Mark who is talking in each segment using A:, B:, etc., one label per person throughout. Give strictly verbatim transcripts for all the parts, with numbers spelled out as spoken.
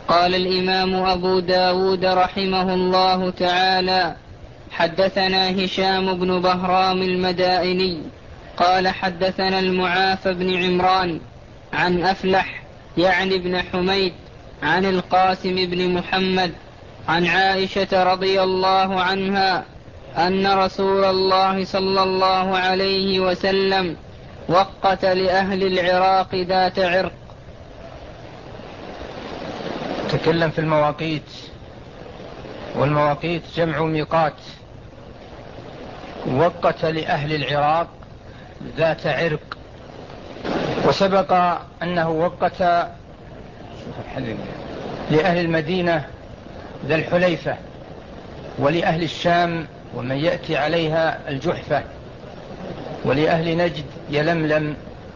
A: قال الإمام أبو داود رحمه الله تعالى: حدثنا هشام بن بهرام المدائني قال حدثنا المعافى بن عمران عن أفلح يعني بن حميد عن القاسم بن محمد عن عائشة رضي الله عنها أن رسول الله صلى الله عليه وسلم وقت لأهل العراق ذات عرق.
B: تكلم في المواقيت، والمواقيت جمع ميقات. وقت لأهل العراق ذات عرق، وسبق أنه وقت لأهل المدينة ذا الحليفة، ولأهل الشام ومن يأتي عليها الجحفة، ولأهل نجد يلملم،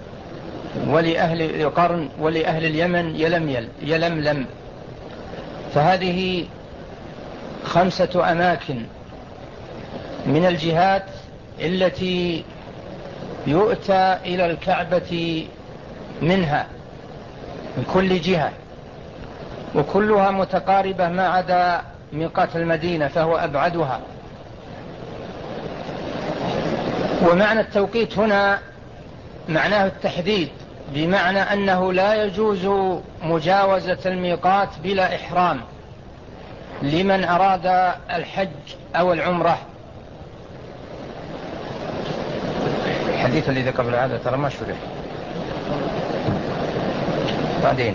B: ولأهل قرن، ولأهل اليمن يلميل يلملم. فهذه خمسة أماكن من الجهات التي يؤتى إلى الكعبة منها من كل جهة، وكلها متقاربة ما عدا ميقات المدينة فهو أبعدها. ومعنى التوقيت هنا معناه التحديد، بمعنى أنه لا يجوز مجاوزة الميقات بلا إحرام لمن أراد الحج أو العمرة. الحديث الذي قبل هذا ترى ما شرح بعدين.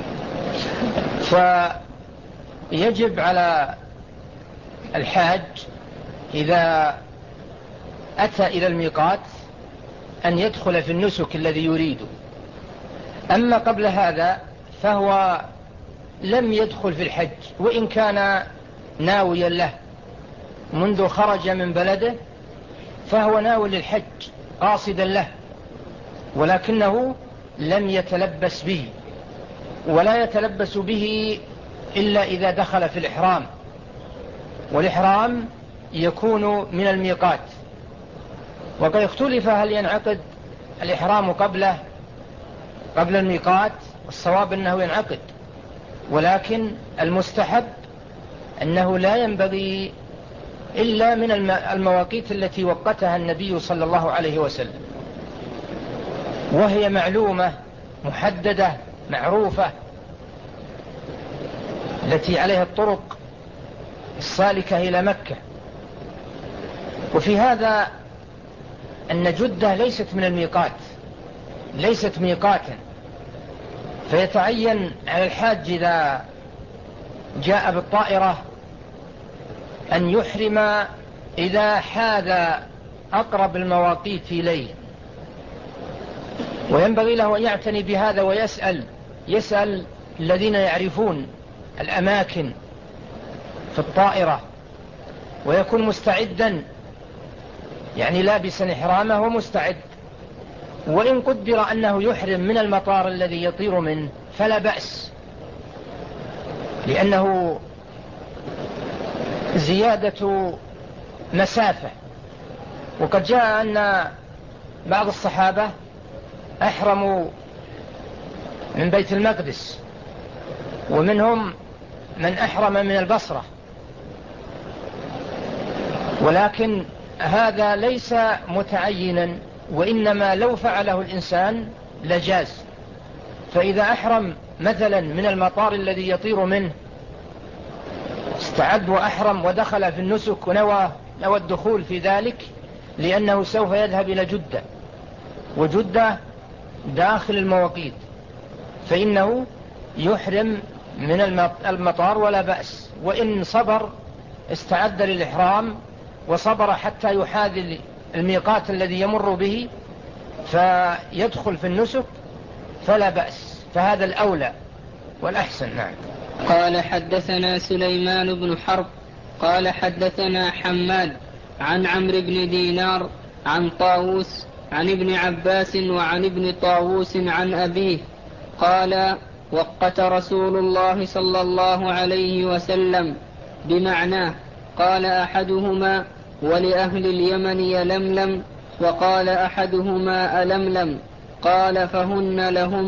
B: فيجب على الحاج إذا أتى إلى الميقات أن يدخل في النسك الذي يريده. أما قبل هذا فهو لم يدخل في الحج، وإن كان ناويا له منذ خرج من بلده، فهو ناوي للحج قاصدا له، ولكنه لم يتلبس به، ولا يتلبس به إلا إذا دخل في الإحرام، والإحرام يكون من الميقات. وقد اختلف هل ينعقد الإحرام قبله قبل الميقات، والصواب أنه ينعقد، ولكن المستحب أنه لا ينبغي إلا من المواقيت التي وقتها النبي صلى الله عليه وسلم، وهي معلومة محددة معروفة التي عليها الطرق السالكة إلى مكة. وفي هذا أن جدة ليست من الميقات، ليست ميقاتا، فيتعين على الحاج إذا جاء بالطائرة أن يحرم إذا حاذ أقرب المواقيت إليه، وينبغي له أن يعتني بهذا ويسأل يسأل الذين يعرفون الأماكن في الطائرة، ويكون مستعدا، يعني لابسا إحرامه ومستعد. وإن قدر أنه يحرم من المطار الذي يطير منه فلا بأس، لأنه زيادة مسافة. وقد جاء أن بعض الصحابة أحرموا من بيت المقدس، ومنهم من أحرم من البصرة، ولكن هذا ليس متعينا، وإنما لو فعله الإنسان لجاز. فإذا أحرم مثلا من المطار الذي يطير منه، استعد وأحرم ودخل في النسك ونوى نوى الدخول في ذلك، لأنه سوف يذهب إلى جدة، وجدة داخل المواقيت، فإنه يحرم من المطار ولا بأس. وإن صبر استعد للإحرام وصبر حتى يحاذي الميقات الذي يمر به فيدخل في النسك فلا بأس، فهذا الأولى والأحسن. نعم.
A: قال حدثنا سليمان بن حرب قال حدثنا حماد عن عمرو بن دينار عن طاووس عن ابن عباس وعن ابن طاووس عن أبيه قال: وقت رسول الله صلى الله عليه وسلم بمعناه. قال أحدهما: ولأهل اليمن يلملم، وقال أحدهما ألملم. قال: فهن لهم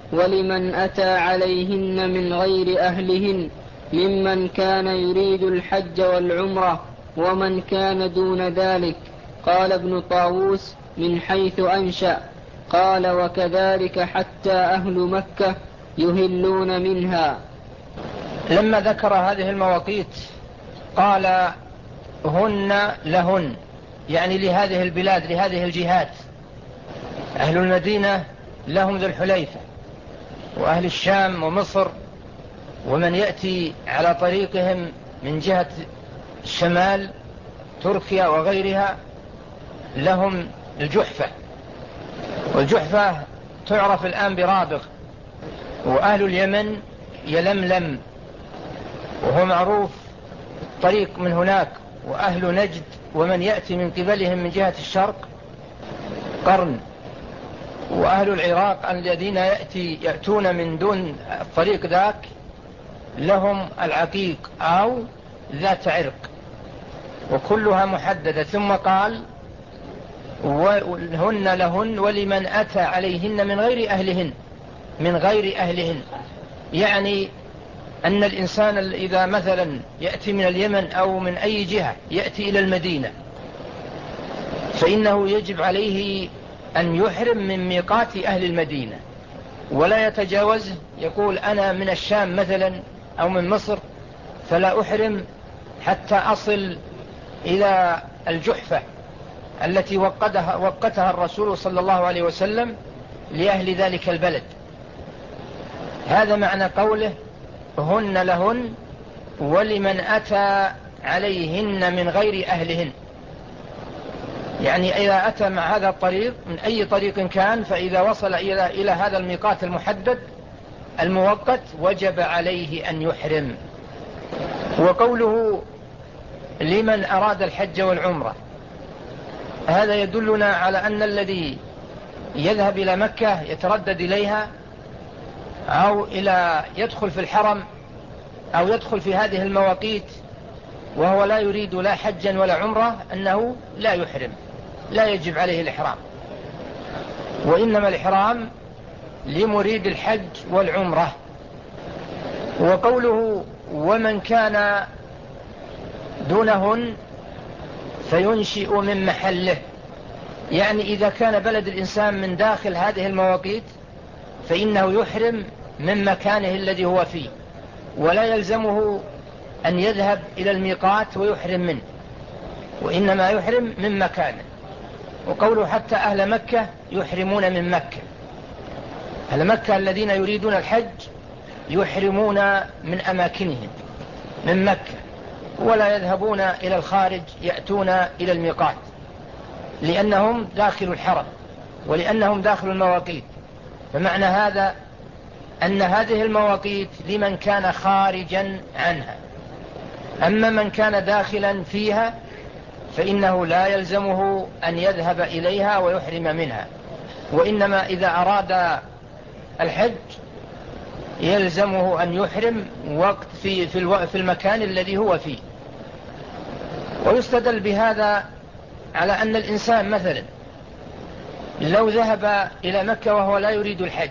A: ولمن أتى عليهن من غير أهلهن ممن كان يريد الحج والعمرة ومن كان دون ذلك. قال ابن طاووس من حيث أنشأ. قال وكذلك حتى أهل مكة يهلون منها.
B: لما ذكر هذه المواقيت قال هن لهن، يعني لهذه البلاد لهذه الجهات. أهل المدينة لهم ذو الحليفة، وأهل الشام ومصر ومن يأتي على طريقهم من جهة الشمال تركيا وغيرها لهم الجحفة، والجحفة تعرف الآن برابغ. وأهل اليمن يلملم وهو معروف طريق من هناك. وأهل نجد ومن يأتي من قبلهم من جهة الشرق قرن. وأهل العراق الذين يأتي يأتون من دون الطريق ذاك لهم العقيق أو ذات عرق، وكلها محددة. ثم قال وهن لهن ولمن أتى عليهن من غير أهلهن، من غير أهلهن يعني أن الإنسان إذا مثلا يأتي من اليمن أو من أي جهة يأتي إلى المدينة فإنه يجب عليه أن يحرم من ميقات أهل المدينة ولا يتجاوزه. يقول أنا من الشام مثلا أو من مصر فلا أحرم حتى أصل إلى الجحفة التي وقتها, وقتها الرسول صلى الله عليه وسلم لأهل ذلك البلد. هذا معنى قوله هن لهن ولمن أتى عليهن من غير أهلهن، يعني إذا أتى مع هذا الطريق من أي طريق كان فإذا وصل إلى, إلى هذا الميقات المحدد الموقت وجب عليه أن يحرم. وقوله لمن أراد الحج والعمرة هذا يدلنا على أن الذي يذهب إلى مكة يتردد إليها أو إلى يدخل في الحرم أو يدخل في هذه المواقيت وهو لا يريد لا حجا ولا عمرة أنه لا يحرم، لا يجب عليه الإحرام، وإنما الإحرام لمريد الحج والعمرة. وقوله ومن كان دونهن فينشئ من محله، يعني إذا كان بلد الإنسان من داخل هذه المواقيت فإنه يحرم من مكانه الذي هو فيه ولا يلزمه أن يذهب إلى الميقات ويحرم منه، وإنما يحرم من مكانه. وقوله حتى أهل مكة يحرمون من مكة، أهل مكة الذين يريدون الحج يحرمون من أماكنهم من مكة ولا يذهبون إلى الخارج يأتون إلى الميقات لأنهم داخل الحرم ولأنهم داخل المواقيت. فمعنى هذا أن هذه المواقيت لمن كان خارجا عنها، أما من كان داخلا فيها فإنه لا يلزمه أن يذهب إليها ويحرم منها، وإنما إذا أراد الحج يلزمه أن يحرم وقت في, في, في المكان الذي هو فيه. ويستدل بهذا على أن الإنسان مثلا لو ذهب إلى مكة وهو لا يريد الحج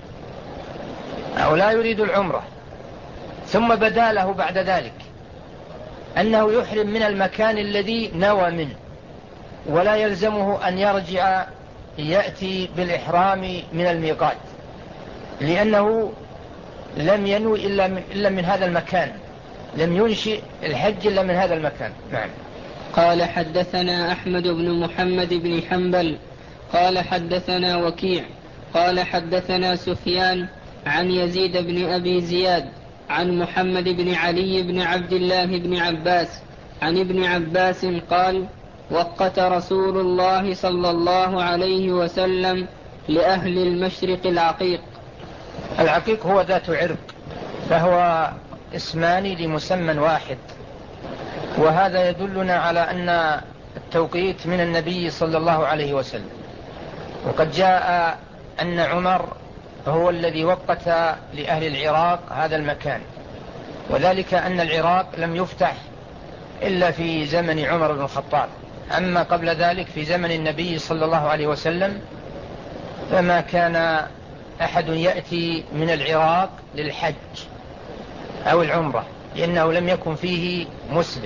B: أو لا يريد العمرة ثم بدا له بعد ذلك أنه يحرم من المكان الذي نوى منه ولا يلزمه أن يرجع يأتي بالإحرام من الميقات لأنه لم ينوي إلا من, إلا من هذا المكان، لم ينشئ الحج إلا من هذا المكان. نعم.
A: قال حدثنا أحمد بن محمد بن حنبل قال حدثنا وكيع قال حدثنا سفيان عن يزيد بن أبي زياد عن محمد بن علي بن عبد الله بن عباس عن ابن عباس قال وقت رسول الله صلى الله عليه وسلم لأهل المشرق العقيق.
B: العقيق هو ذات عرق، فهو اسمان لمسمى واحد، وهذا يدلنا على أن التوقيت من النبي صلى الله عليه وسلم. وقد جاء أن عمر هو الذي وقت لأهل العراق هذا المكان، وذلك أن العراق لم يفتح إلا في زمن عمر بن الخطاب، أما قبل ذلك في زمن النبي صلى الله عليه وسلم فما كان أحد يأتي من العراق للحج أو العمرة لأنه لم يكن فيه مسلم،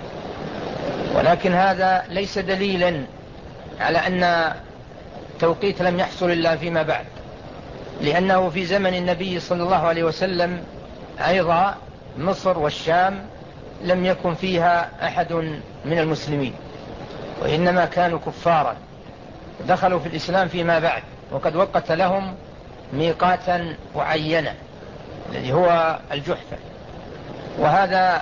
B: ولكن هذا ليس دليلا على أن توقيت لم يحصل إلا فيما بعد، لأنه في زمن النبي صلى الله عليه وسلم أيضا مصر والشام لم يكن فيها أحد من المسلمين، وإنما كانوا كفارا دخلوا في الإسلام فيما بعد، وقد وقت لهم ميقاتا معينا الذي هو الجحفة. وهذا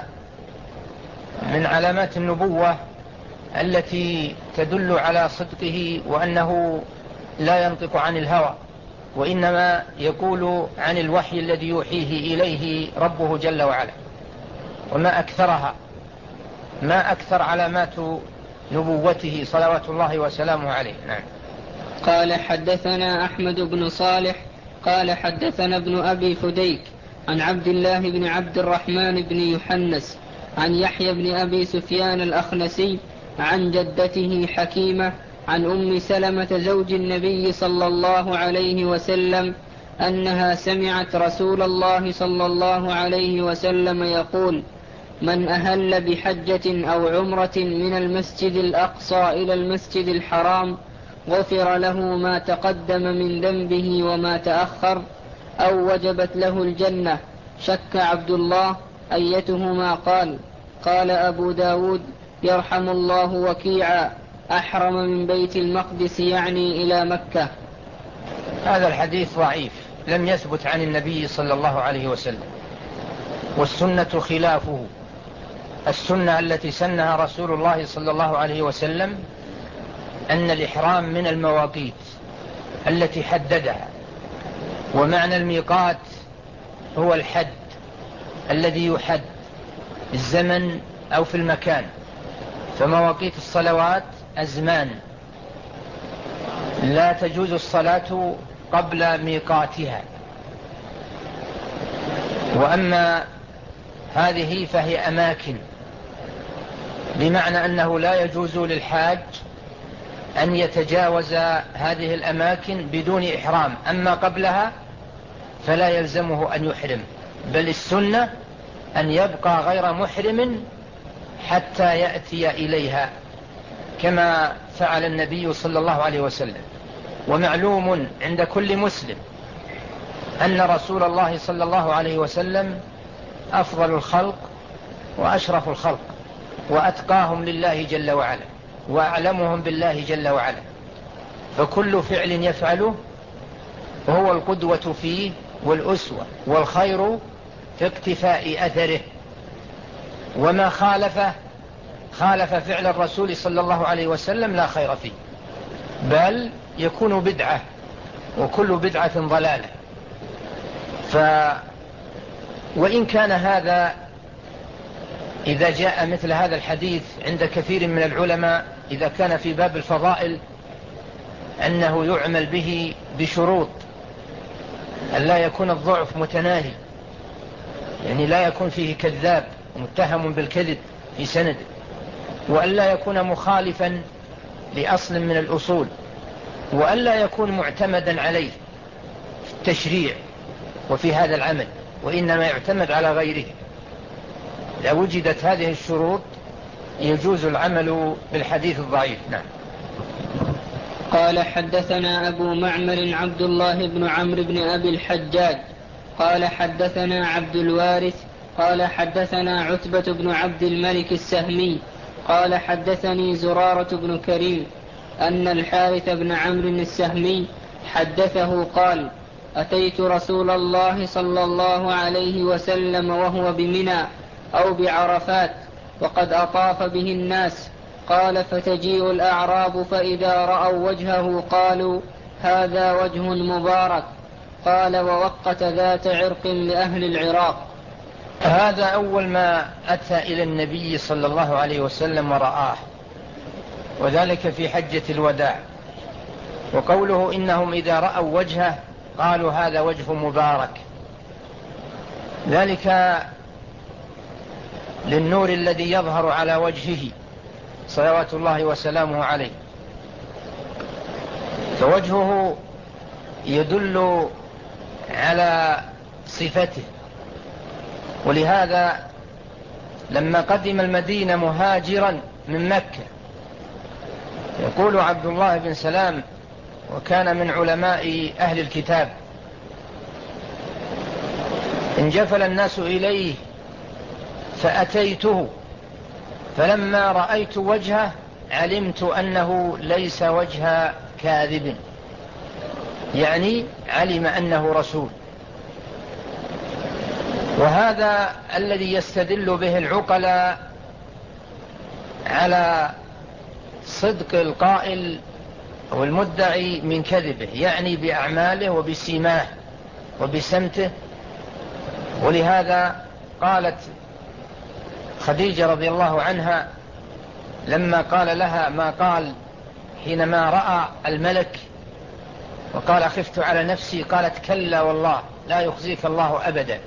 B: من علامات النبوة التي تدل على صدقه وأنه لا ينطق عن الهوى، وإنما يقول عن الوحي الذي يوحيه إليه ربه جل وعلا. وما أكثرها، ما أكثر علامات نبوته صلوات الله وسلامه عليه. نعم.
A: قال حدثنا أحمد بن صالح قال حدثنا ابن أبي فديك عن عبد الله بن عبد الرحمن بن يحنس عن يحيى بن أبي سفيان الأخنسي عن جدته حكيمة عن أم سلمة زوج النبي صلى الله عليه وسلم أنها سمعت رسول الله صلى الله عليه وسلم يقول: من أهل بحجة أو عمرة من المسجد الأقصى إلى المسجد الحرام غفر له ما تقدم من ذنبه وما تأخر أو وجبت له الجنة. شك عبد الله أيتهما قال. قال أبو داود: يرحم الله وكيعا أحرم من بيت المقدس يعني إلى مكة.
B: هذا الحديث ضعيف لم يثبت عن النبي صلى الله عليه وسلم، والسنة خلافه. السنة التي سنها رسول الله صلى الله عليه وسلم أن الإحرام من المواقيت التي حددها، ومعنى الميقات هو الحد الذي يحد الزمن أو في المكان. فمواقيت الصلوات أزمان لا تجوز الصلاة قبل ميقاتها، وأما هذه فهي أماكن، بمعنى أنه لا يجوز للحاج أن يتجاوز هذه الأماكن بدون إحرام، أما قبلها فلا يلزمه أن يحرم، بل السنة أن يبقى غير محرم حتى يأتي إليها كما فعل النبي صلى الله عليه وسلم. ومعلوم عند كل مسلم أن رسول الله صلى الله عليه وسلم أفضل الخلق وأشرف الخلق وأتقاهم لله جل وعلا وأعلمهم بالله جل وعلا، فكل فعل يفعله وهو القدوة فيه والأسوة والخير في اقتفاء أثره، وما خالفه خالف فعل الرسول صلى الله عليه وسلم لا خير فيه، بل يكون بدعة، وكل بدعة ضلالة. ف وإن كان هذا إذا جاء مثل هذا الحديث عند كثير من العلماء إذا كان في باب الفضائل أنه يعمل به بشروط أن لا يكون الضعف متناهي، يعني لا يكون فيه كذاب متهم بالكذب في سند، وأن لا يكون مخالفا لأصل من الأصول، وأن لا يكون معتمدا عليه في التشريع وفي هذا العمل، وإنما يعتمد على غيره. إذا وجدت هذه الشروط يجوز العمل بالحديث الضعيف. نعم.
A: قال حدثنا أبو معمر عبد الله بن عمرو بن أبي الحجاج قال حدثنا عبد الوارث قال حدثنا عتبة بن عبد الملك السهمي قال حدثني زرارة بن كريم أن الحارث بن عمرو السهمي حدثه قال: أتيت رسول الله صلى الله عليه وسلم وهو بمنى أو بعرفات وقد أطاف به الناس. قال: فتجيء الأعراب فإذا رأوا وجهه قالوا: هذا وجه مبارك. قال: ووقت ذات عرق لأهل العراق.
B: هذا أول ما أتى إلى النبي صلى الله عليه وسلم ورآه، وذلك في حجة الوداع. وقوله إنهم إذا رأوا وجهه قالوا هذا وجه مبارك، ذلك للنور الذي يظهر على وجهه صلوات الله وسلامه عليه، فوجهه يدل على صفته. ولهذا لما قدم المدينة مهاجرا من مكة، يقول عبد الله بن سلام وكان من علماء أهل الكتاب: انجفل الناس إليه فأتيته، فلما رأيت وجهه علمت أنه ليس وجه كاذب، يعني علم أنه رسول. وهذا الذي يستدل به العقلاء على صدق القائل أو المدعي من كذبه، يعني بأعماله وبسيماه وبسمته. ولهذا قالت خديجة رضي الله عنها لما قال لها ما قال حينما رأى الملك وقال: خفت على نفسي، قالت: كلا والله لا يخزيك الله أبدا،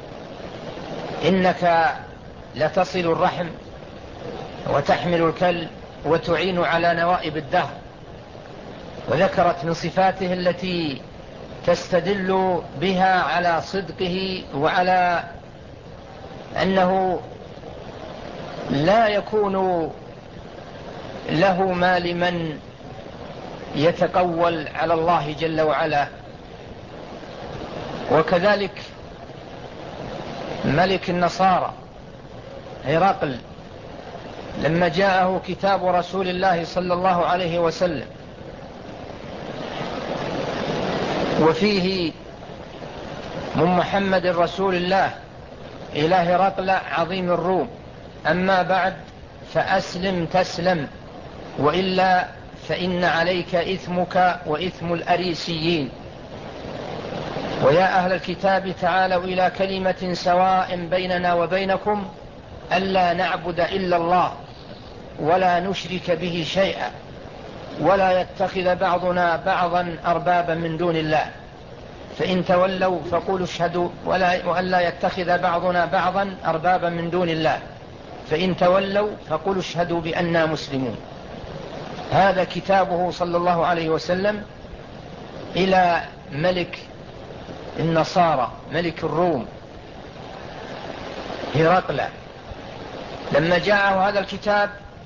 B: إنك لتصل الرحم وتحمل الكل وتعين على نوائب الدهر. وذكرت من صفاته التي تستدل بها على صدقه وعلى أنه لا يكون له ما لمن يتقول على الله جل وعلا. وكذلك ملك النصارى هرقل لما جاءه كتاب رسول الله صلى الله عليه وسلم وفيه من محمد رسول الله إلى هرقل عظيم الروم: أما بعد فأسلم تسلم، وإلا فإن عليك إثمك وإثم الأريسيين. ويا أهل الكتاب تعالوا إلى كلمة سواء بيننا وبينكم ألا نعبد إلا الله ولا نشرك به شيئا ولا يتخذ بعضنا بعضا أربابا من دون الله، فإن تولوا فقولوا اشهدوا، وألا يتخذ بعضنا بعضا أربابا من دون الله، فإن تولوا فقولوا اشهدوا بأننا مسلمون. هذا كتابه صلى الله عليه وسلم إلى ملك النصارى ملك الروم هرقل. لما جاءه هذا الكتاب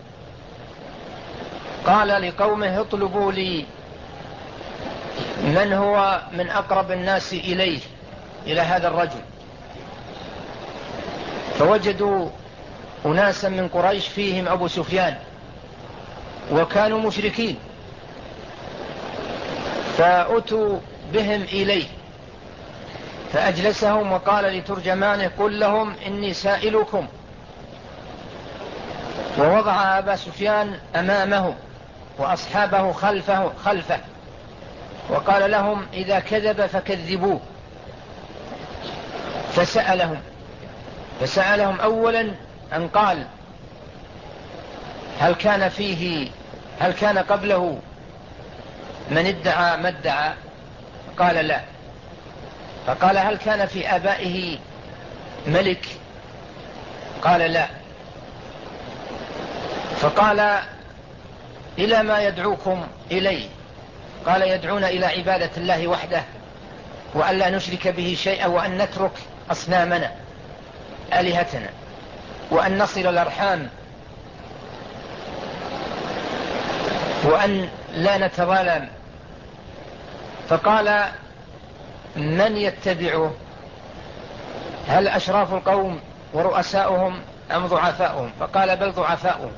B: قال لقومه: اطلبوا لي من هو من أقرب الناس إليه إلى هذا الرجل. فوجدوا أناسا من قريش فيهم أبو سفيان وكانوا مشركين، فأتوا بهم إليه فأجلسهم وقال لترجمانه: قل لهم إني سائلكم. ووضع أبا سفيان أمامه وأصحابه خلفه, خلفه وقال لهم: إذا كذب فكذبوه. فسألهم فسألهم أولا أن قال: هل كان فيه هل كان قبله من ادعى ما ادعى؟ قال: لا. فقال: هل كان في آبائه ملك؟ قال: لا. فقال: إلى ما يدعوكم إليه؟ قال: يدعون إلى عبادة الله وحده وأن لا نشرك به شيئا، وأن نترك أصنامنا آلهتنا، وأن نصل الأرحام، وأن لا نتظالم. فقال: من يتبعه؟ هل أشراف القوم ورؤساؤهم أم ضعفاؤهم؟ فقال: بل ضعفاؤهم.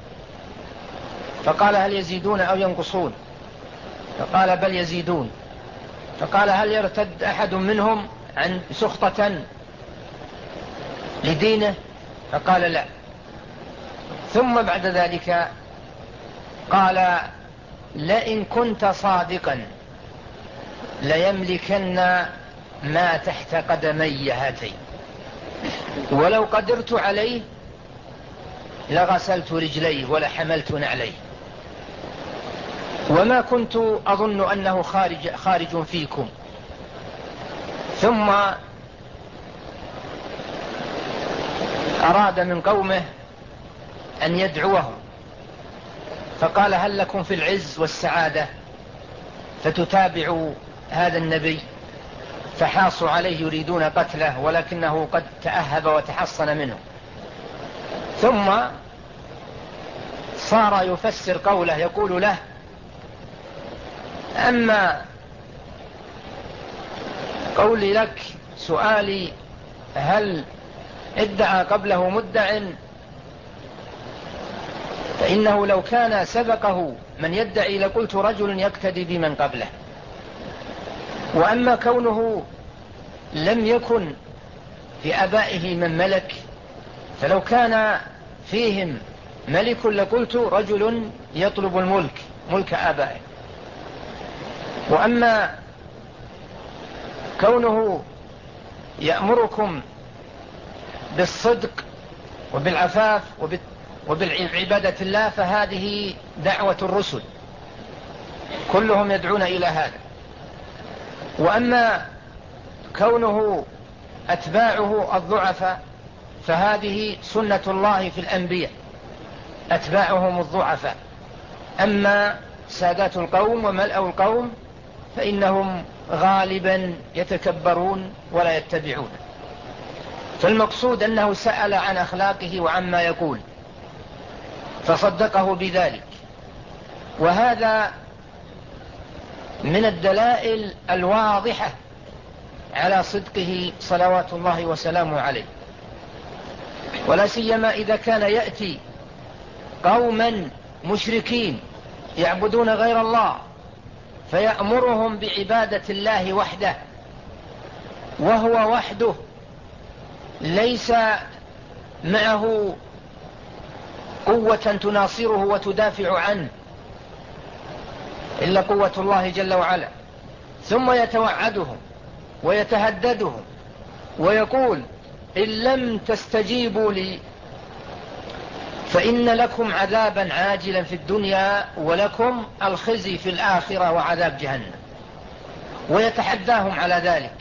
B: فقال: هل يزيدون أو ينقصون؟ فقال: بل يزيدون. فقال: هل يرتد أحد منهم عن سخطة لدينه؟ فقال: لا. ثم بعد ذلك قال: لئن كنت صادقا ليملكن ما تحت قدمي هاتين، ولو قدرت عليه لغسلت رجليه ولحملت نعليه، وما كنت أظن أنه خارج, خارج فيكم. ثم أراد من قومه أن يدعوهم، فقال: هل لكم في العز والسعادة فتتابعوا هذا النبي؟ فحاصوا عليه يريدون قتله، ولكنه قد تأهب وتحصن منه. ثم صار يفسر قوله، يقول له: أما قولي لك سؤالي هل ادعى قبله مدع، فإنه لو كان سبقه من يدعي لقلت رجل يقتدي بمن قبله. وأما كونه لم يكن في آبائه من ملك، فلو كان فيهم ملك لقلت رجل يطلب الملك ملك آبائه. وأما كونه يأمركم بالصدق وبالعفاف وبالعبادة الله، فهذه دعوة الرسل كلهم يدعون إلى هذا. وأما كونه أتباعه الضعفاء، فهذه سنة الله في الأنبياء، أتباعهم الضعفاء. أما سادات القوم وملأ القوم فإنهم غالبا يتكبرون ولا يتبعون. فالمقصود أنه سأل عن أخلاقه وعما يقول فصدقه بذلك، وهذا من الدلائل الواضحة على صدقه صلوات الله وسلامه عليه. ولا سيما إذا كان يأتي قوما مشركين يعبدون غير الله فيأمرهم بعبادة الله وحده، وهو وحده ليس معه قوة تناصره وتدافع عنه إلا قوة الله جل وعلا. ثم يتوعدهم ويتهددهم ويقول: إن لم تستجيبوا لي فإن لكم عذابا عاجلا في الدنيا ولكم الخزي في الآخرة وعذاب جهنم. ويتحداهم على ذلك.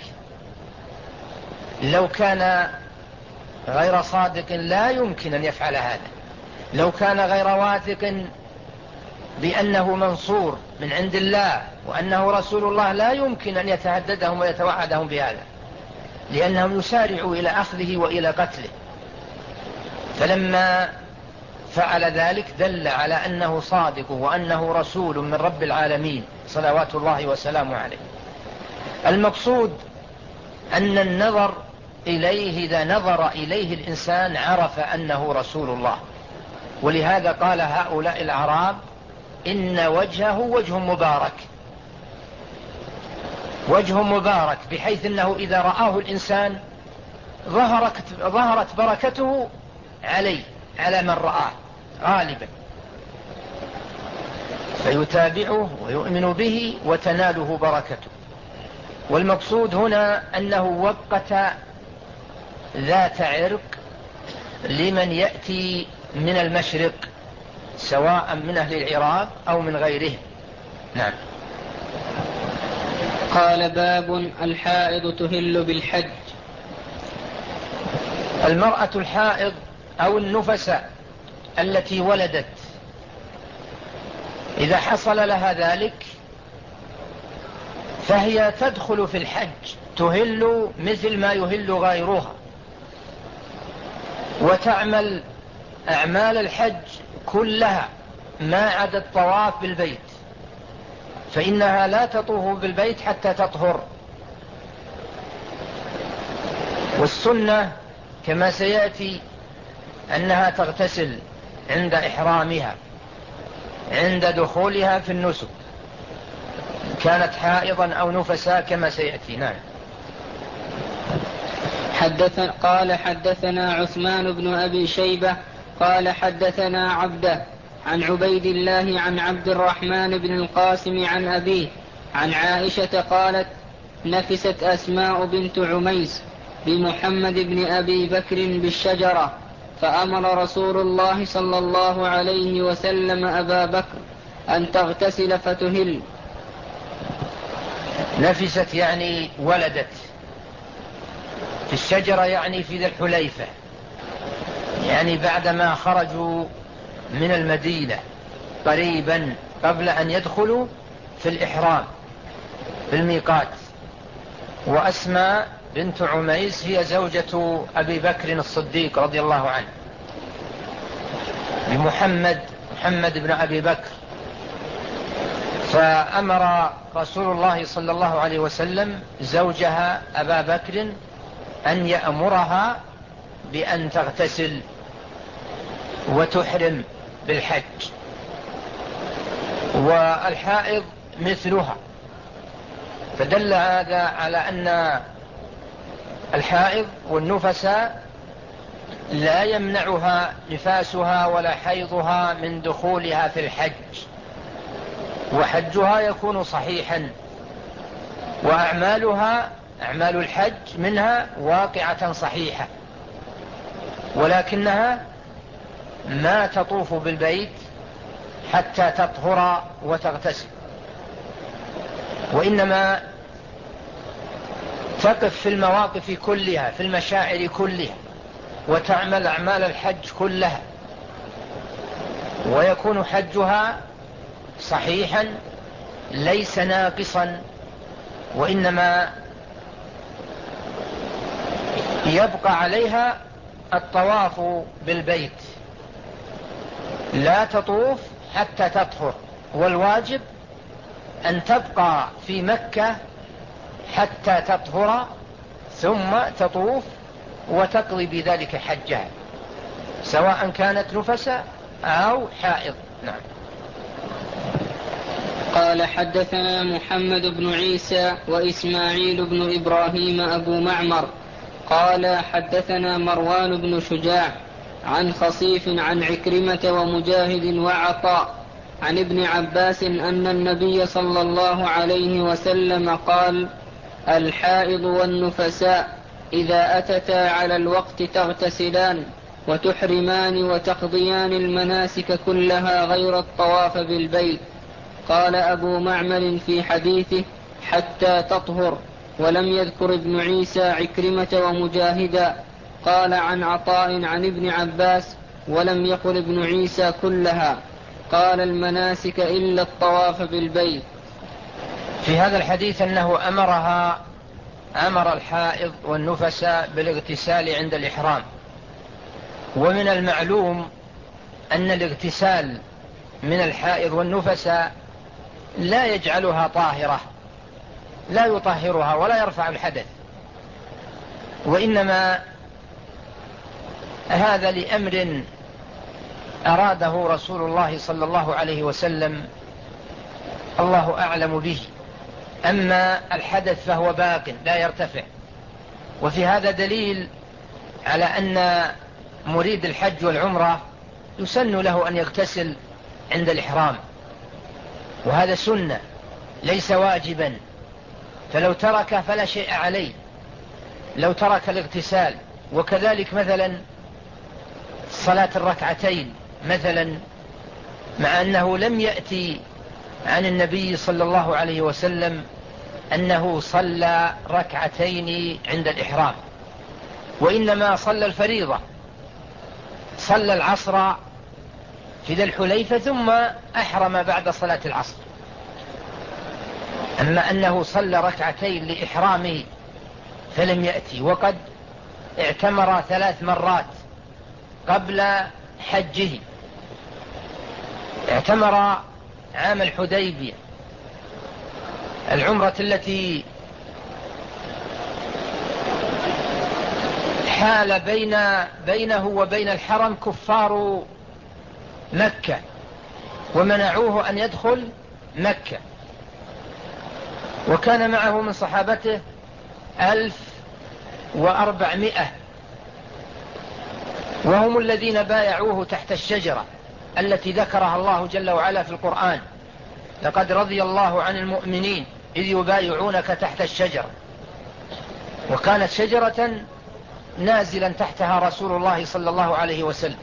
B: لو كان غير صادق لا يمكن أن يفعل هذا، لو كان غير واثق بأنه منصور من عند الله وأنه رسول الله لا يمكن أن يتهددهم ويتوعدهم بهذا، لأنهم يسارعوا إلى أخذه وإلى قتله. فلما فعل ذلك دل على أنه صادق وأنه رسول من رب العالمين صلوات الله وسلامه عليه. المقصود أن النظر إليه إذا نظر إليه الإنسان عرف أنه رسول الله. ولهذا قال هؤلاء الأعراب: إن وجهه وجه مبارك، وجه مبارك، بحيث أنه إذا رآه الإنسان ظهرت, ظهرت بركته عليه على من رآه غالبا، فيتابعه ويؤمن به وتناله بركته. والمقصود هنا أنه وقت ذات عرق لمن يأتي من المشرق سواء من أهل العراق أو من غيرهم. نعم.
A: قال: باب الحائض تهل بالحج.
B: المرأة الحائض أو النفسة التي ولدت إذا حصل لها ذلك فهي تدخل في الحج، تهل مثل ما يهل غيرها، وتعمل أعمال الحج كلها ما عدا الطواف بالبيت، فإنها لا تطوف بالبيت حتى تطهر. والسنة كما سيأتي أنها تغتسل عند إحرامها عند دخولها في النسك، كانت حائضا أو نفسا كما سيأتي. نعم.
A: حدثنا قال: حدثنا عثمان بن أبي شيبة قال: حدثنا عبده عن عبيد الله عن عبد الرحمن بن القاسم عن أبيه عن عائشة قالت: نفست أسماء بنت عميس بمحمد بن أبي بكر بالشجرة، فأمر رسول الله صلى الله عليه وسلم أبا بكر أن تغتسل فتهل.
B: نفست يعني ولدت، في الشجرة يعني في ذي الحليفة، يعني بعدما خرجوا من المدينة قريبا قبل أن يدخلوا في الإحرام في الميقات. وأسماء بنت عميس هي زوجة أبي بكر الصديق رضي الله عنه بمحمد محمد بن أبي بكر. فأمر رسول الله صلى الله عليه وسلم زوجها أبا بكر أن يأمرها بأن تغتسل وتحرم بالحج، والحائض مثلها. فدل هذا على أن الحائض والنفساء لا يمنعها نفاسها ولا حيضها من دخولها في الحج، وحجها يكون صحيحا، وأعمالها أعمال الحج منها واقعة صحيحة، ولكنها ما تطوف بالبيت حتى تطهر وتغتسل، وإنما تقف في المواقف كلها في المشاعر كلها وتعمل أعمال الحج كلها، ويكون حجها صحيحا ليس ناقصا، وإنما يبقى عليها الطواف بالبيت، لا تطوف حتى تطهر، والواجب أن تبقى في مكة حتى تطهر ثم تطوف وتقضي بذلك حجها، سواء كانت نفسا أو حائض. نعم.
A: قال حدثنا محمد بن عيسى وإسماعيل بن إبراهيم أبو معمر قال حدثنا مروان بن شجاع عن خصيف عن عكرمة ومجاهد وعطاء عن ابن عباس أن النبي صلى الله عليه وسلم قال: الحائض والنفساء إذا أتتا على الوقت تغتسلان وتحرمان وتقضيان المناسك كلها غير الطواف بالبيت. قال أبو معمر في حديثه: حتى تطهر، ولم يذكر ابن عيسى عكرمة ومجاهدا. قال عن عطاء عن ابن عباس: ولم يقل ابن عيسى كلها، قال المناسك إلا الطواف بالبيت.
B: في هذا الحديث أنه أمرها أمر الحائض والنفساء بالاغتسال عند الإحرام، ومن المعلوم أن الاغتسال من الحائض والنفساء لا يجعلها طاهرة، لا يطهرها ولا يرفع الحدث، وإنما هذا لأمر أراده رسول الله صلى الله عليه وسلم، الله أعلم به. أما الحدث فهو باق لا يرتفع. وفي هذا دليل على أن مريد الحج والعمرة يسن له أن يغتسل عند الإحرام، وهذا سنة ليس واجبا، فلو ترك فلا شيء عليه لو ترك الاغتسال. وكذلك مثلا صلاة الركعتين مثلا، مع أنه لم يأتي عن النبي صلى الله عليه وسلم أنه صلى ركعتين عند الإحرام، وإنما صلى الفريضة، صلى العصر في ذي الحليفة ثم أحرم بعد صلاة العصر. أما أنه صلى ركعتين لإحرامه فلم يأتي، وقد اعتمر ثلاث مرات قبل حجه. اعتمر عام الحديبية، العمرة التي حال بين بينه وبين الحرم كفار مكة ومنعوه أن يدخل مكة، وكان معه من صحابته ألف وأربعمائة، وهم الذين بايعوه تحت الشجرة التي ذكرها الله جل وعلا في القرآن: لقد رضي الله عن المؤمنين إذ يبايعونك تحت الشجرة. وكانت شجرة نازلا تحتها رسول الله صلى الله عليه وسلم،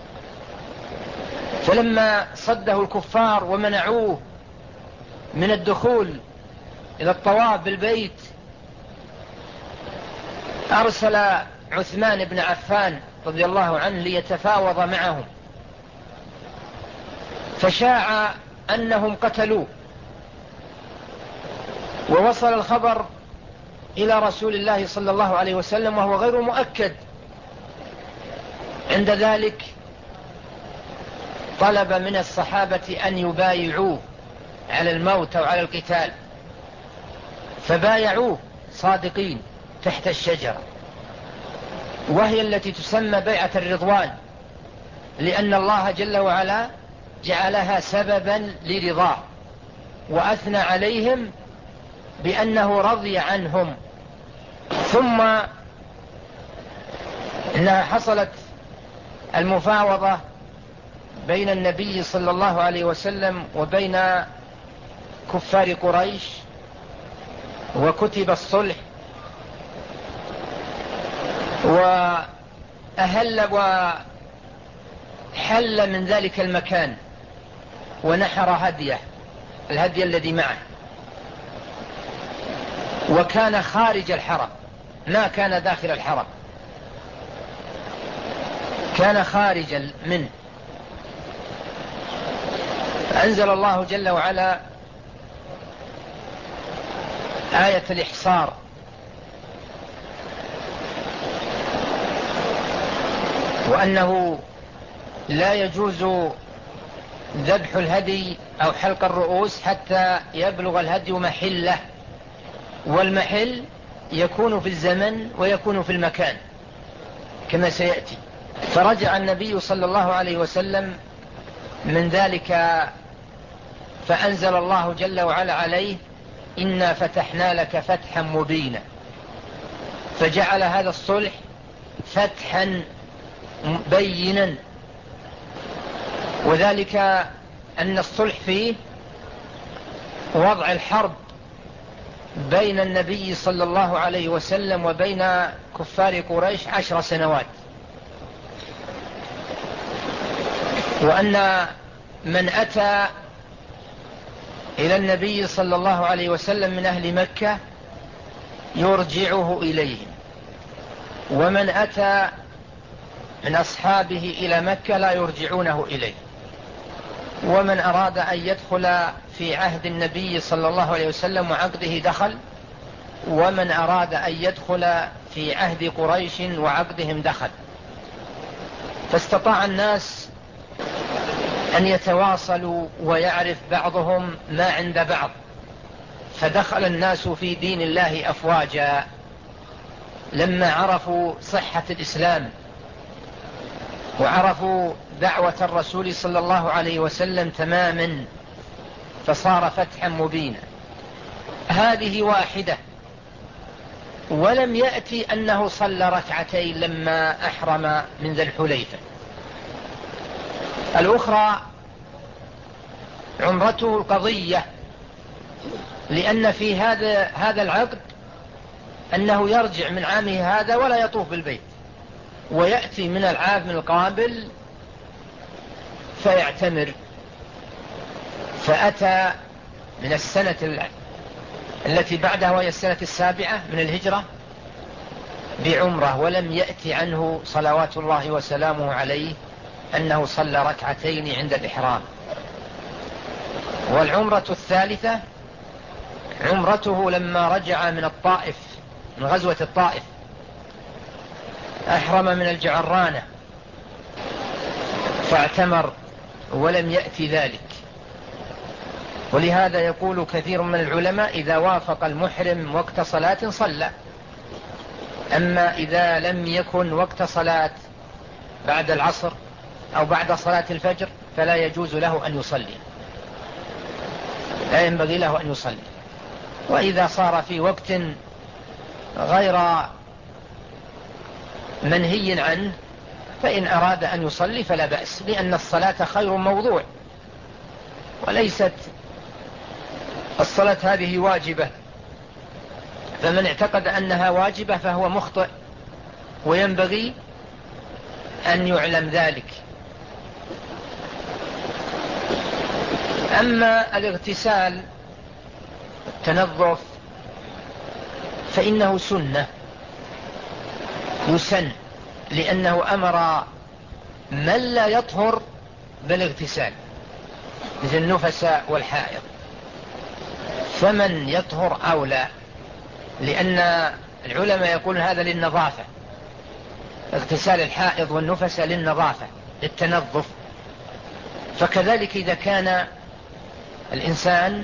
B: فلما صده الكفار ومنعوه من الدخول إلى الطواف بالبيت أرسل عثمان بن عفان رضي الله عنه ليتفاوض معهم، فشاع أنهم قتلوه، ووصل الخبر إلى رسول الله صلى الله عليه وسلم وهو غير مؤكد. عند ذلك طلب من الصحابة أن يبايعوه على الموت أو على القتال، فبايعوه صادقين تحت الشجرة، وهي التي تسمى بيعة الرضوان، لأن الله جل وعلا جعلها سببا لرضاه، وأثنى عليهم بأنه رضي عنهم. ثم إنها حصلت المفاوضة بين النبي صلى الله عليه وسلم وبين كفار قريش، وكتب الصلح، وأهل وحل من ذلك المكان ونحر هديه، الهدي الذي معه، وكان خارج الحرم، ما كان داخل الحرم، كان خارجا منه. أنزل الله جل وعلا آية الإحصار، وأنه لا يجوز ذبح الهدي أو حلق الرؤوس حتى يبلغ الهدي محله، والمحل يكون في الزمن ويكون في المكان كما سيأتي. فرجع النبي صلى الله عليه وسلم من ذلك، فأنزل الله جل وعلا عليه: إنا فتحنا لك فتحا مبينا. فجعل هذا الصلح فتحا بينا، وذلك أن الصلح فيه وضع الحرب بين النبي صلى الله عليه وسلم وبين كفار قريش عشر سنوات، وأن من أتى إلى النبي صلى الله عليه وسلم من أهل مكة يرجعه إليهم، ومن أتى من أصحابه إلى مكة لا يرجعونه إليه، ومن أراد أن يدخل في عهد النبي صلى الله عليه وسلم وعقده دخل، ومن أراد أن يدخل في عهد قريش وعقدهم دخل. فاستطاع الناس أن يتواصلوا ويعرف بعضهم ما عند بعض، فدخل الناس في دين الله أفواجا لما عرفوا صحة الإسلام وعرفوا دعوة الرسول صلى الله عليه وسلم تماما، فصار فتحا مبينا. هذه واحدة، ولم يأتي أنه صلى ركعتين لما أحرم من ذي الحليفة. الأخرى عمرته القضية، لأن في هذا هذا العقد أنه يرجع من عامه هذا ولا يطوف بالبيت، ويأتي من العام القابل فيعتمر. فأتى من السنة التي بعدها وهي السنة السابعة من الهجرة بعمرة، ولم يأتي عنه صلوات الله وسلامه عليه أنه صلى ركعتين عند الإحرام. والعمرة الثالثة عمرته لما رجع من الطائف، من غزوة الطائف، أحرم من الجعرانة فاعتمر، ولم يأتي ذلك. ولهذا يقول كثير من العلماء: إذا وافق المحرم وقت صلاة صلى، أما إذا لم يكن وقت صلاة بعد العصر أو بعد صلاة الفجر فلا يجوز له أن يصلي، لا ينبغي له أن يصلي. وإذا صار في وقت غير منهي عنه فإن أراد أن يصلي فلا بأس، لأن الصلاة خير موضوع، وليست الصلاة هذه واجبة، فمن اعتقد أنها واجبة فهو مخطئ، وينبغي أن يعلم ذلك. أما الاغتسال التنظف فإنه سنة يسن، لأنه أمر من لا يطهر بالاغتسال مثل النفساء والحائض، فمن يطهر أولى. لأن العلماء يقول هذا للنظافة، اغتسال الحائض والنفس للنظافة للتنظف. فكذلك إذا كان الإنسان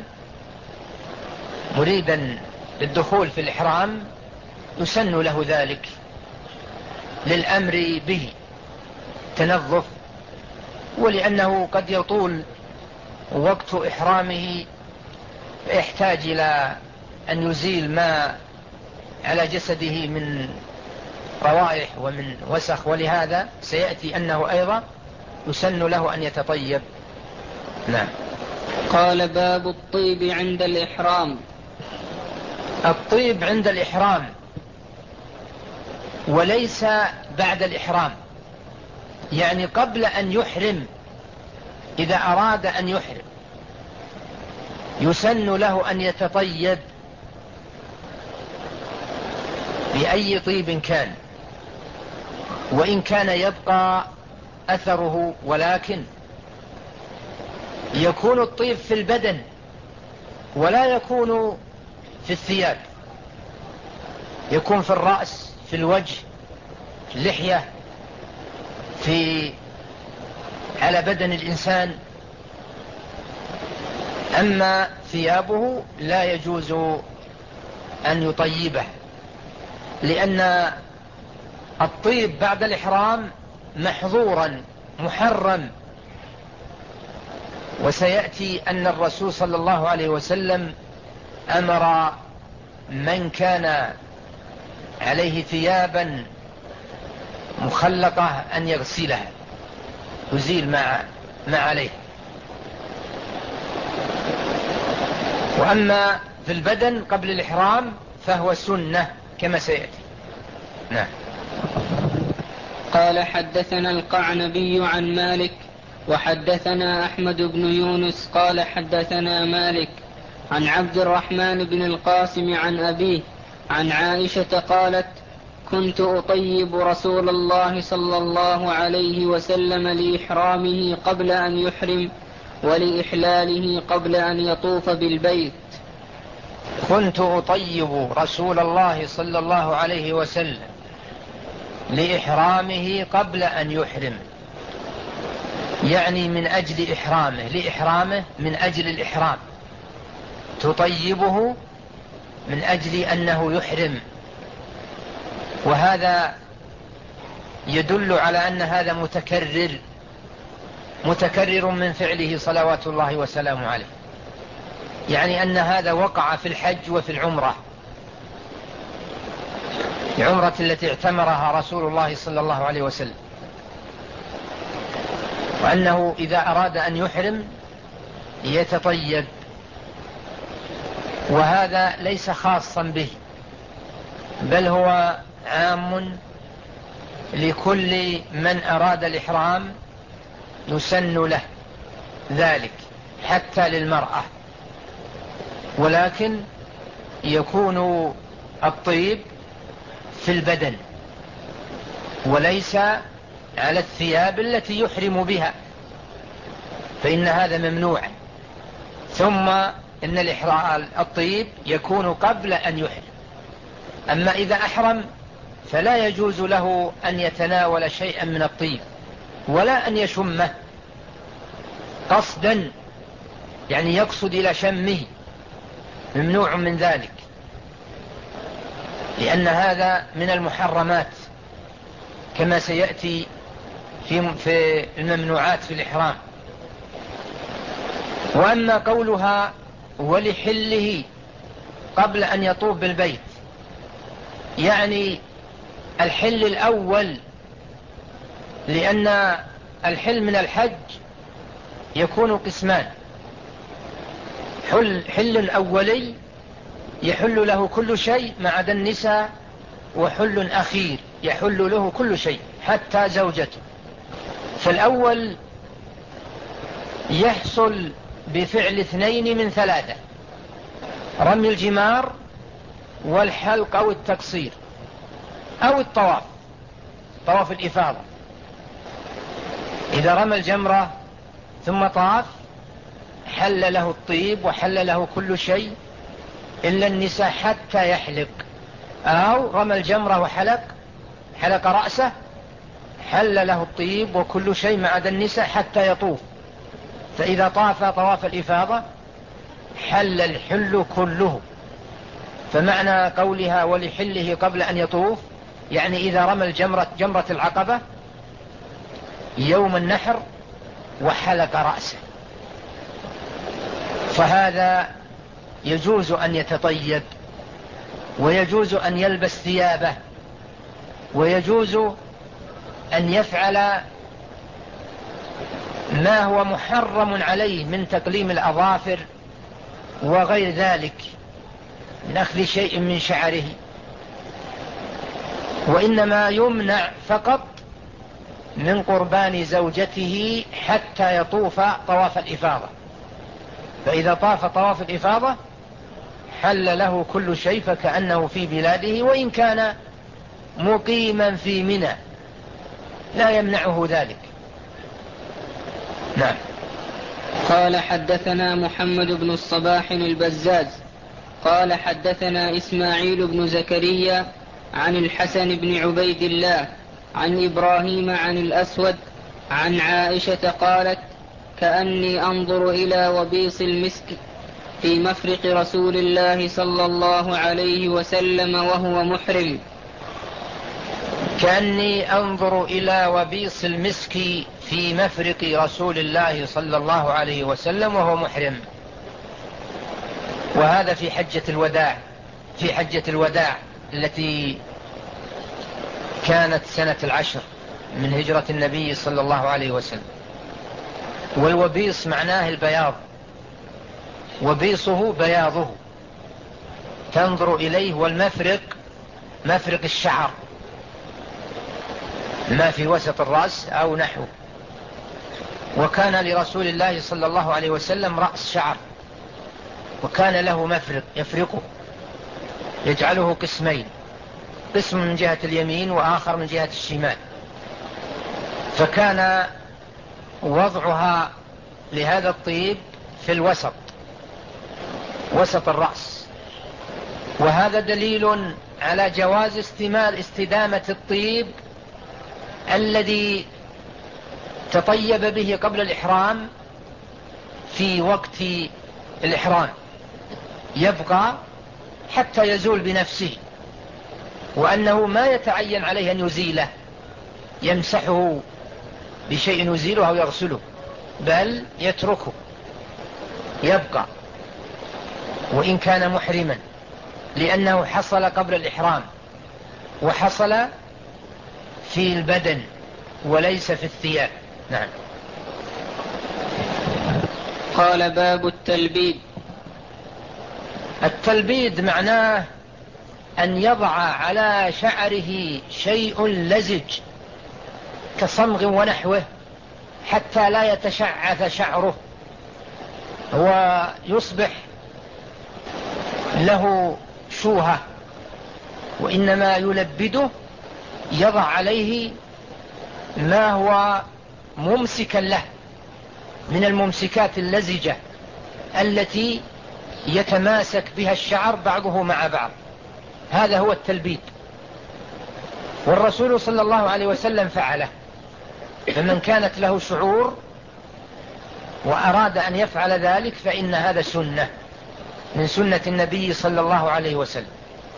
B: مريدا للدخول في الإحرام يسن له ذلك للأمر به تنظف، ولأنه قد يطول وقت إحرامه يحتاج إلى أن يزيل ما على جسده من روائح ومن وسخ، ولهذا سيأتي أنه أيضا يسن له أن يتطيب. نعم.
A: قال باب الطيب عند الإحرام.
B: الطيب عند الإحرام وليس بعد الإحرام، يعني قبل أن يحرم إذا أراد أن يحرم يسن له أن يتطيب بأي طيب كان، وإن كان يبقى أثره، ولكن يكون الطيب في البدن ولا يكون في الثياب، يكون في الرأس، في الوجه، في اللحية، في على بدن الإنسان. أما ثيابه لا يجوز أن يطيبه، لأن الطيب بعد الإحرام محظورا محرم. وسيأتي أن الرسول صلى الله عليه وسلم أمر من كان عليه ثيابا مخلقة أن يغسلها، يزيل ما ما عليه. وأما في البدن قبل الإحرام فهو سنة كما سيأتي. نعم.
A: قال حدثنا القعنبي عن مالك وحدثنا أحمد بن يونس قال حدثنا مالك عن عبد الرحمن بن القاسم عن أبيه عن عائشة قالت: كنت أطيب رسول الله صلى الله عليه وسلم لإحرامه قبل أن يحرم ولإحلاله قبل أن يطوف بالبيت.
B: كنت أطيب رسول الله صلى الله عليه وسلم لإحرامه قبل أن يحرم، يعني من أجل إحرامه، لإحرامه من أجل الإحرام، تطيبه من أجل أنه يحرم. وهذا يدل على أن هذا متكرر متكرر من فعله صلوات الله وسلامه عليه، يعني أن هذا وقع في الحج وفي العمرة، العمرة التي اعتمرها رسول الله صلى الله عليه وسلم، وأنه إذا أراد أن يحرم يتطيب. وهذا ليس خاصا به، بل هو عام لكل من أراد الإحرام، يسن له ذلك حتى للمرأة، ولكن يكون الطيب في البدن وليس على الثياب التي يحرم بها، فإن هذا ممنوع. ثم إن الإحرام الطيب يكون قبل أن يحرم، أما إذا أحرم فلا يجوز له أن يتناول شيئا من الطيب ولا أن يشمه قصدا، يعني يقصد إلى شمه، ممنوع من ذلك، لأن هذا من المحرمات كما سيأتي في الممنوعات في الإحرام. وأما قولها ولحله قبل أن يطوف بالبيت، يعني الحل الأول، لأن الحل من الحج يكون قسمان: حل, حل أولي يحل له كل شيء ما عدا النساء، وحل أخير يحل له كل شيء حتى زوجته. فالأول يحصل بفعل اثنين من ثلاثة: رمي الجمار والحلق أو التقصير أو الطواف، طواف الإفاضة. إذا رمى الجمرة ثم طاف حل له الطيب وحل له كل شيء إلا النساء حتى يحلق، أو رمى الجمرة وحلق حلق رأسه حل له الطيب وكل شيء ما عدا النساء حتى يطوف. فإذا طاف طواف الإفاضة حل الحل كله. فمعنى قولها ولحله قبل أن يطوف يعني إذا رمى الجمرة جمرة العقبة يوم النحر وحلق رأسه، فهذا يجوز أن يتطيب، ويجوز أن يلبس ثيابه، ويجوز أن يفعل ما هو محرم عليه من تقليم الأظافر وغير ذلك من أخذ شيء من شعره، وإنما يمنع فقط من قربان زوجته حتى يطوف طواف الإفاضة. فإذا طاف طواف الإفاضة حل له كل شيء فكأنه في بلاده، وإن كان مقيما في منى لا يمنعه ذلك. نعم.
A: قال حدثنا محمد بن الصباح البزاز قال حدثنا إسماعيل بن زكريا عن الحسن بن عبيد الله عن إبراهيم عن الأسود عن عائشة قالت كأني أنظر إلى وبيص المسك في مفرق رسول الله صلى الله عليه وسلم وهو محرم.
B: كأني أنظر إلى وبيص المسك في مفرق رسول الله صلى الله عليه وسلم وهو محرم. وهذا في حجة الوداع في حجة الوداع التي كانت سنة العشر من هجرة النبي صلى الله عليه وسلم. والوبيص معناه البياض، وبيصه بياضه تنظر إليه. والمفرق مفرق الشعر ما في وسط الرأس أو نحوه. وكان لرسول الله صلى الله عليه وسلم رأس شعر، وكان له مفرق يفرقه يجعله قسمين، قسم من جهة اليمين وآخر من جهة الشمال. فكان وضعها لهذا الطيب في الوسط وسط الرأس. وهذا دليل على جواز استمال استدامة الطيب الذي تطيب به قبل الإحرام في وقت الإحرام، يبقى حتى يزول بنفسه، وأنه ما يتعين عليه أن يزيله يمسحه بشيء يزيله أو يغسله، بل يتركه يبقى وإن كان محرما، لأنه حصل قبل الإحرام وحصل في البدن وليس في الثياب. نعم.
A: قال باب التلبيد.
B: التلبيد معناه أن يضع على شعره شيء لزج كصمغ ونحوه حتى لا يتشعث شعره ويصبح له شوهة، وإنما يلبده يضع عليه ما هو ممسكا له من الممسكات اللزجة التي يتماسك بها الشعر بعضه مع بعض. هذا هو التلبيد، والرسول صلى الله عليه وسلم فعله. فمن كانت له شعور وأراد أن يفعل ذلك فإن هذا سنة من سنة النبي صلى الله عليه وسلم.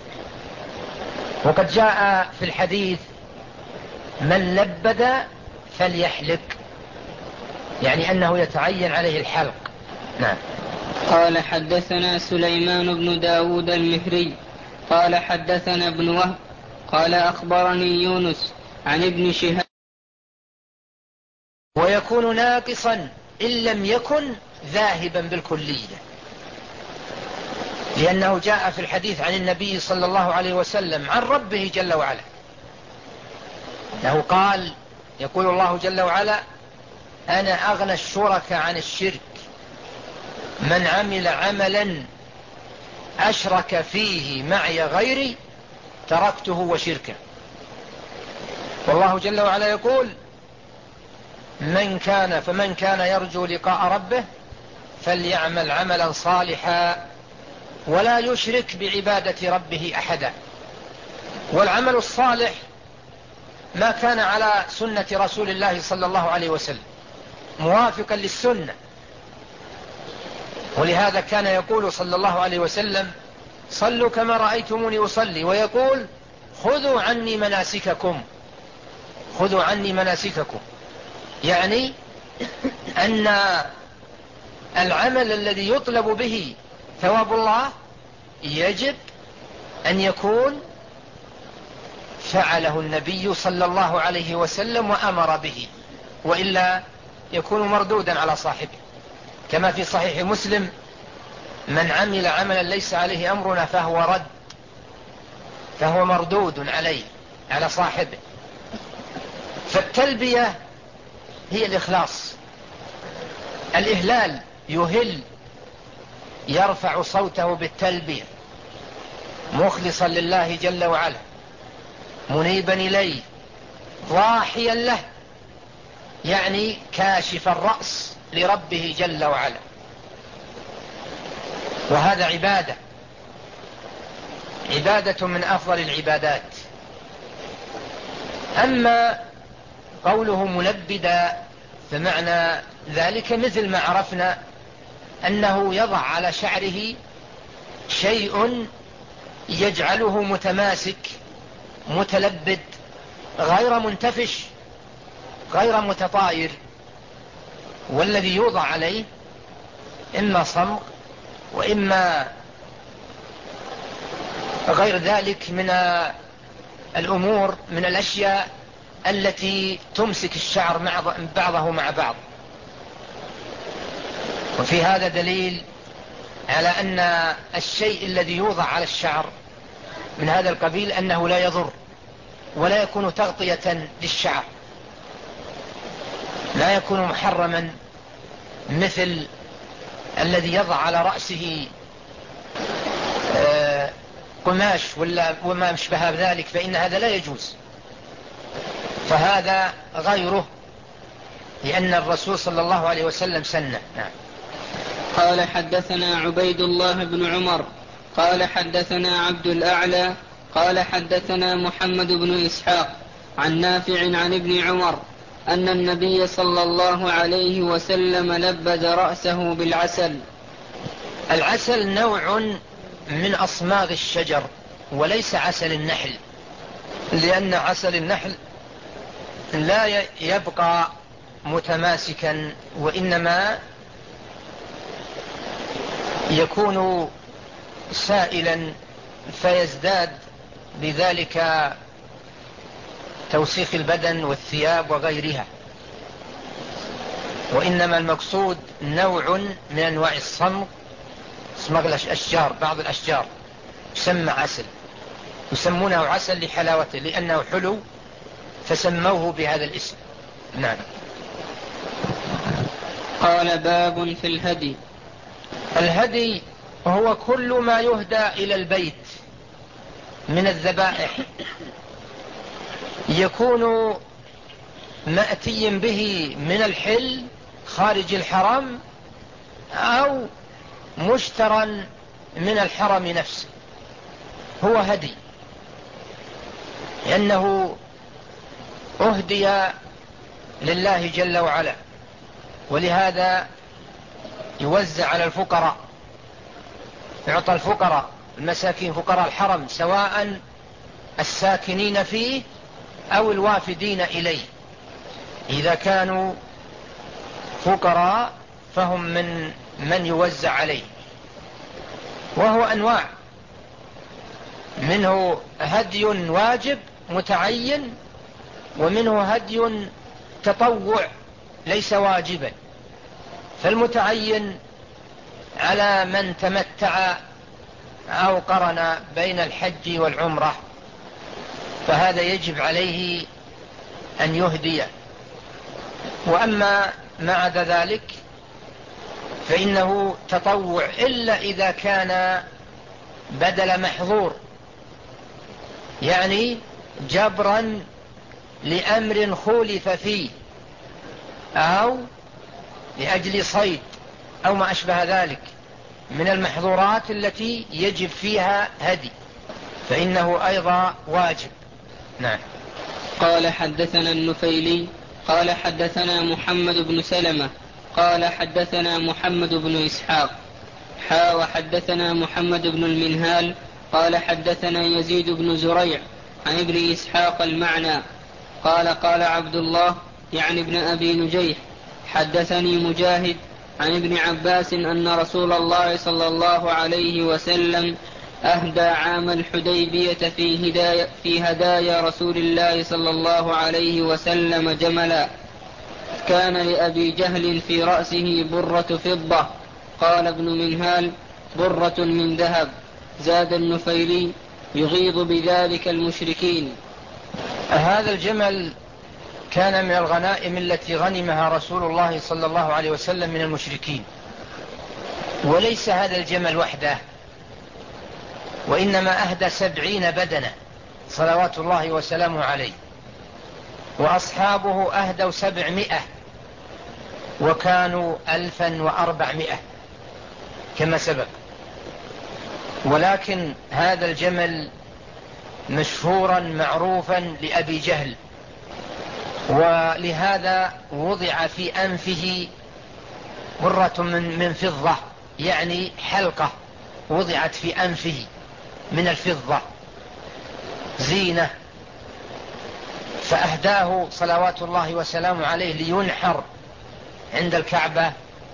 B: وقد جاء في الحديث من لبد فليحلق، يعني أنه يتعين عليه الحلق. نعم.
A: قال حدثنا سليمان بن داود المهري قال حدثنا ابن وهب قال أخبرني يونس عن ابن شهاب.
B: ويكون ناقصا إن لم يكن ذاهبا بالكلية، لأنه جاء في الحديث عن النبي صلى الله عليه وسلم عن ربه جل وعلا أنه قال يقول الله جل وعلا أنا أغنى الشركاء عن الشرك من عمل عملا أشرك فيه معي غيري تركته وشركه. والله جل وعلا يقول من كان فمن كان يرجو لقاء ربه فليعمل عملا صالحا ولا يشرك بعبادة ربه أحدا. والعمل الصالح ما كان على سنة رسول الله صلى الله عليه وسلم موافقا للسنة. ولهذا كان يقول صلى الله عليه وسلم: صلوا كما رأيتموني أصلي، ويقول: خذوا عني مناسككم، خذوا عني مناسككم. يعني أن العمل الذي يطلب به ثواب الله يجب أن يكون فعله النبي صلى الله عليه وسلم وأمر به، وإلا يكون مردودا على صاحبه، كما في صحيح مسلم: من عمل عملا ليس عليه أمرنا فهو رد، فهو مردود عليه على صاحبه. فالتلبية هي الإخلاص. الإهلال يهل، يرفع صوته بالتلبية مخلصا لله جل وعلا، منيبا إليه، ضاحيا له، يعني كاشف الرأس لربه جل وعلا. وهذا عبادة، عبادة من أفضل العبادات. أما قوله ملبدا فمعنى ذلك مثل ما عرفنا أنه يضع على شعره شيء يجعله متماسك متلبد غير منتفش غير متطاير، والذي يوضع عليه إما صمغ وإما غير ذلك من الأمور، من الأشياء التي تمسك الشعر مع بعضه مع بعض. وفي هذا دليل على أن الشيء الذي يوضع على الشعر من هذا القبيل أنه لا يضر ولا يكون تغطية للشعر، لا يكون محرما مثل الذي يضع على رأسه قماش ولا وما مشبه ذلك، فإن هذا لا يجوز، فهذا غيره، لأن الرسول صلى الله عليه وسلم سنة. نعم.
A: قال حدثنا عبيد الله بن عمر قال حدثنا عبد الأعلى قال حدثنا محمد بن إسحاق عن نافع عن ابن عمر أن النبي صلى الله عليه وسلم لبد رأسه بالعسل.
B: العسل نوع من أصماغ الشجر وليس عسل النحل، لأن عسل النحل لا يبقى متماسكا، وإنما يكون سائلا فيزداد بذلك توسيخ البدن والثياب وغيرها. وإنما المقصود نوع من أنواع الصمغ، صمغ الأشجار، بعض الأشجار يسمى عسل، يسمونه عسل لحلاوته لأنه حلو فسموه بهذا الاسم. نعم.
A: قال باب في الهدي.
B: الهدي هو كل ما يهدى إلى البيت من الذبائح، يكون مأتي به من الحل خارج الحرم أو مشترا من الحرم نفسه، هو هدي، لأنه أهدي لله جل وعلا، ولهذا يوزع على الفقراء، يعطى الفقراء المساكين فقراء الحرم سواء الساكنين فيه أو الوافدين إليه. إذا كانوا فقراء فهم من من يوزع عليه، وهو أنواع، منه هدي واجب متعين، ومنه هدي تطوع ليس واجبا. فالمتعين على من تمتع أو قرن بين الحج والعمرة، فهذا يجب عليه أن يهدي. وأما ما عدا ذلك فإنه تطوع، إلا إذا كان بدل محظور، يعني جبرا لأمر خولف فيه أو لأجل صيد أو ما أشبه ذلك من المحظورات التي يجب فيها هدي. فإنه أيضا واجب. نعم.
A: قال حدثنا النفيلي قال حدثنا محمد بن سلمة قال حدثنا محمد بن إسحاق حا وحدثنا محمد بن المنهال قال حدثنا يزيد بن زريع عن ابن إسحاق المعنى قال قال عبد الله يعني ابن أبي نجيح حدثني مجاهد عن ابن عباس أن رسول الله صلى الله عليه وسلم أهدى عام الحديبية في هدايا, في هدايا رسول الله صلى الله عليه وسلم جملا كان لأبي جهل في رأسه برة فضة. قال ابن منهال برة من ذهب. زاد النفيلي يغيظ بذلك المشركين.
B: هذا الجمل كان من الغنائم التي غنمها رسول الله صلى الله عليه وسلم من المشركين، وليس هذا الجمل وحده، وإنما أهدى سبعين بدنة صلوات الله وسلامه عليه، وأصحابه أهدوا سبعمائة وكانوا ألفا وأربعمائة كما سبق. ولكن هذا الجمل مشهورا معروفا لأبي جهل، ولهذا وضع في أنفه برة من, من فضة، يعني حلقة وضعت في أنفه من الفضة زينة، فأهداه صلوات الله وسلامه عليه لينحر عند الكعبة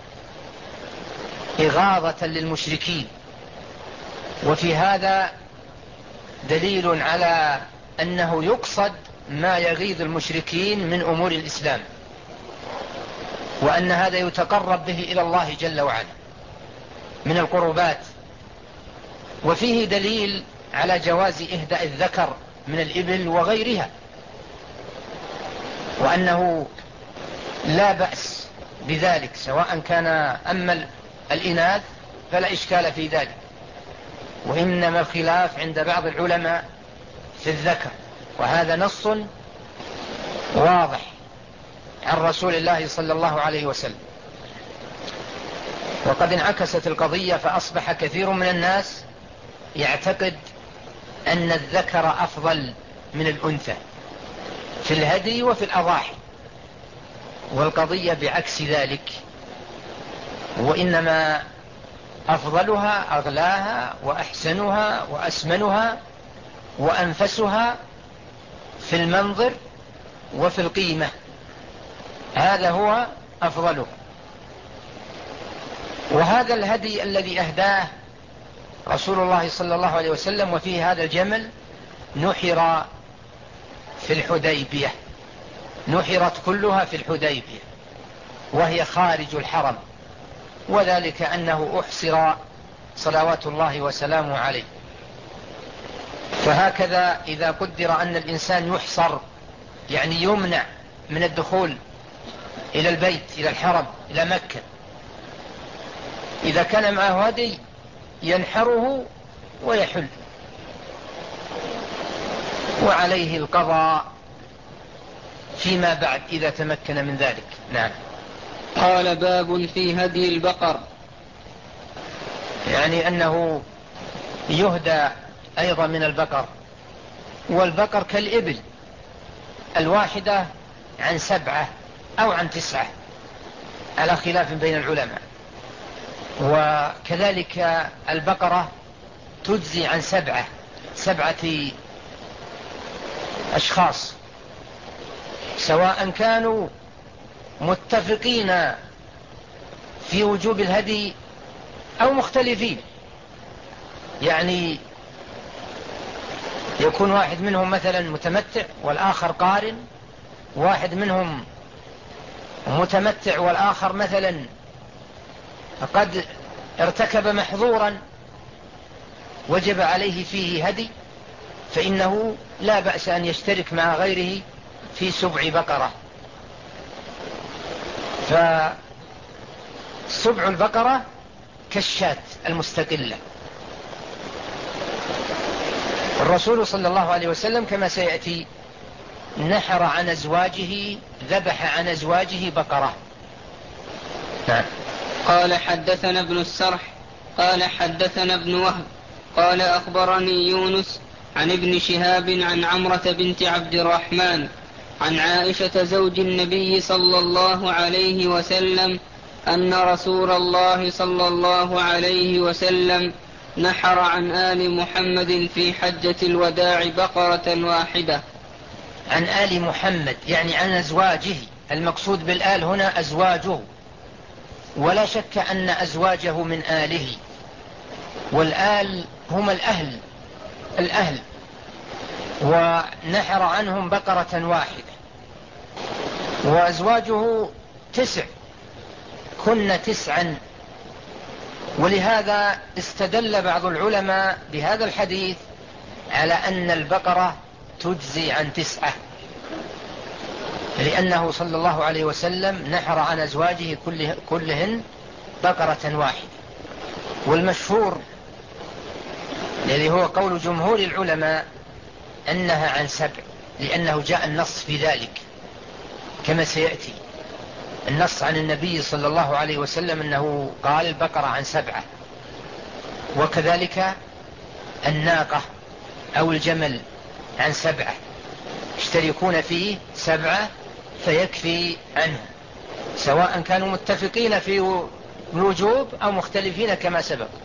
B: إغاظة للمشركين. وفي هذا دليل على أنه يقصد ما يغيظ المشركين من أمور الإسلام، وأن هذا يتقرب به إلى الله جل وعلا من القربات. وفيه دليل على جواز إهداء الذكر من الإبل وغيرها، وأنه لا بأس بذلك سواء كان أما الإناث فلا إشكال في ذلك، وإنما الخلاف عند بعض العلماء في الذكر، وهذا نص واضح عن رسول الله صلى الله عليه وسلم. وقد انعكست القضية فأصبح كثير من الناس يعتقد أن الذكر أفضل من الأنثى في الهدي وفي الأضاحي، والقضية بعكس ذلك، وإنما أفضلها أغلاها وأحسنها وأسمنها وأنفسها في المنظر وفي القيمة، هذا هو أفضله. وهذا الهدي الذي أهداه رسول الله صلى الله عليه وسلم وفيه هذا الجمل نحر في الحديبية، نحرت كلها في الحديبية وهي خارج الحرم، وذلك أنه أحصر صلوات الله وسلامه عليه. فهكذا إذا قدر أن الإنسان يحصر يعني يمنع من الدخول إلى البيت إلى الحرم إلى مكة، إذا كان معه هدي ينحره ويحل، وعليه القضاء فيما بعد إذا تمكن من ذلك. نعم.
A: قال باب في هدي البقر،
B: يعني أنه يهدى أيضا من البقر، والبقر كالإبل الواحدة عن سبعة أو عن تسعة على خلاف بين العلماء، وكذلك البقرة تجزي عن سبعة سبعة أشخاص، سواء كانوا متفقين في وجوب الهدي أو مختلفين، يعني يكون واحد منهم مثلا متمتع والآخر قارن، واحد منهم متمتع والآخر مثلا قد ارتكب محظورا وجب عليه فيه هدي، فإنه لا بأس أن يشترك مع غيره في سبع بقرة. فسبع البقرة كالشاة المستقلة. الرسول صلى الله عليه وسلم كما سيأتي نحر عن أزواجه، ذبح عن أزواجه بقرة. نعم.
A: قال حدثنا ابن السرح قال حدثنا ابن وهب قال أخبرني يونس عن ابن شهاب عن عمرة بنت عبد الرحمن عن عائشة زوج النبي صلى الله عليه وسلم أن رسول الله صلى الله عليه وسلم نحر عن آل محمد في حجة الوداع بقرة واحدة.
B: عن آل محمد يعني عن أزواجه، المقصود بالآل هنا أزواجه، ولا شك أن أزواجه من آله، والآل هم الأهل الأهل ونحر عنهم بقرة واحدة. وأزواجه تسع، كن تسعا، ولهذا استدل بعض العلماء بهذا الحديث على أن البقرة تجزي عن تسعة، لأنه صلى الله عليه وسلم نحر عن أزواجه كله كلهن بقرة واحدة. والمشهور الذي هو قول جمهور العلماء أنها عن سبع، لأنه جاء النص في ذلك كما سيأتي النص عن النبي صلى الله عليه وسلم أنه قال البقرة عن سبعة. وكذلك الناقة أو الجمل عن سبعة، يشتركون فيه سبعة فيكفي عنه، سواء كانوا متفقين في الوجوب أو مختلفين كما سبق.